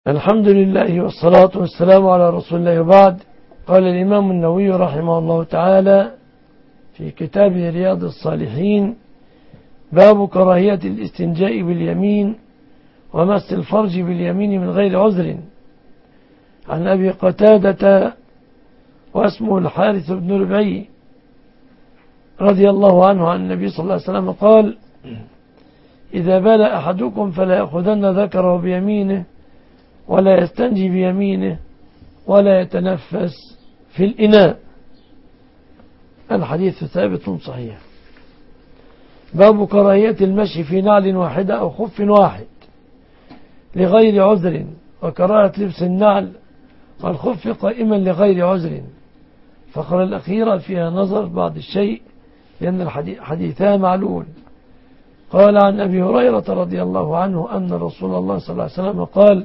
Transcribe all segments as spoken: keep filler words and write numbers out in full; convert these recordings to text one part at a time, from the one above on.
الحمد لله والصلاة والسلام على رسول الله. وبعد، قال الإمام النووي رحمه الله تعالى في كتابه رياض الصالحين: باب كراهية الاستنجاء باليمين ومس الفرج باليمين من غير عذر. عن أبي قتادة واسمه الحارث بن ربعي رضي الله عنه عن النبي صلى الله عليه وسلم قال: إذا بال أحدكم فلا يأخذن ذكره بيمينه ولا يستنجي بيمينه ولا يتنفس في الإناء. الحديث ثابت صحيح. باب كراهية المشي في نعل واحدة أو خف واحد لغير عذر، وكراهة لبس النعل والخف قائما لغير عذر. فقال الأخيرة فيها نظر بعض الشيء لأن الحديثان معلول. قال عن أبي هريرة رضي الله عنه أن رسول الله صلى الله عليه وسلم قال: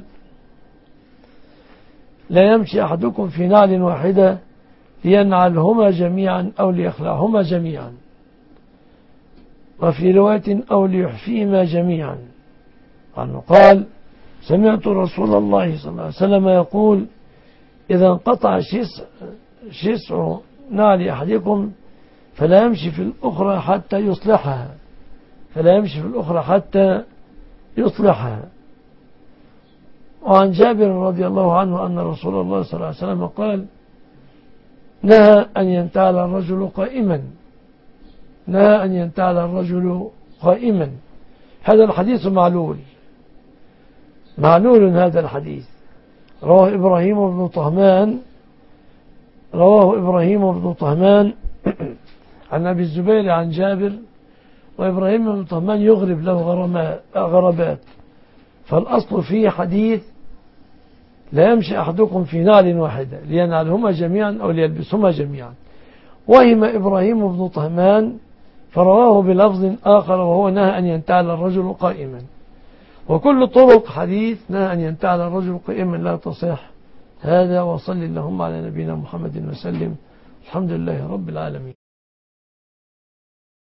لا يمشي أحدكم في نعل واحدة لينعلهما جميعا أو ليخلعهما جميعا، وفي رواية أو ليحفيهما جميعا. عنه قال: سمعت رسول الله صلى الله عليه وسلم يقول: إذا انقطع شسع نعل أحدكم فلا يمشي في الأخرى حتى يصلحها فلا يمشي في الأخرى حتى يصلحها. وعن جابر رضي الله عنه أن رسول الله صلى الله عليه وسلم قال: نهى أن ينتعل الرجل قائما نهى أن ينتعل الرجل قائما. هذا الحديث معلول معلول هذا الحديث. رواه إبراهيم بن طهمان رواه إبراهيم بن طهمان عن أبي الزبير عن جابر، وإبراهيم بن طهمان يغرب له غربات. فالأصل فيه حديث: لا يمشي أحدكم في نعل واحدة لينعلهما جميعا أو ليلبسهما جميعا. وهم إبراهيم بن طهمان فرواه بلفظ آخر وهو: نهى أن ينتعل الرجل قائما. وكل طرق حديث نهى أن ينتعل الرجل قائما لا تصح. هذا، وصل اللهم على نبينا محمد وسلم. الحمد لله رب العالمين.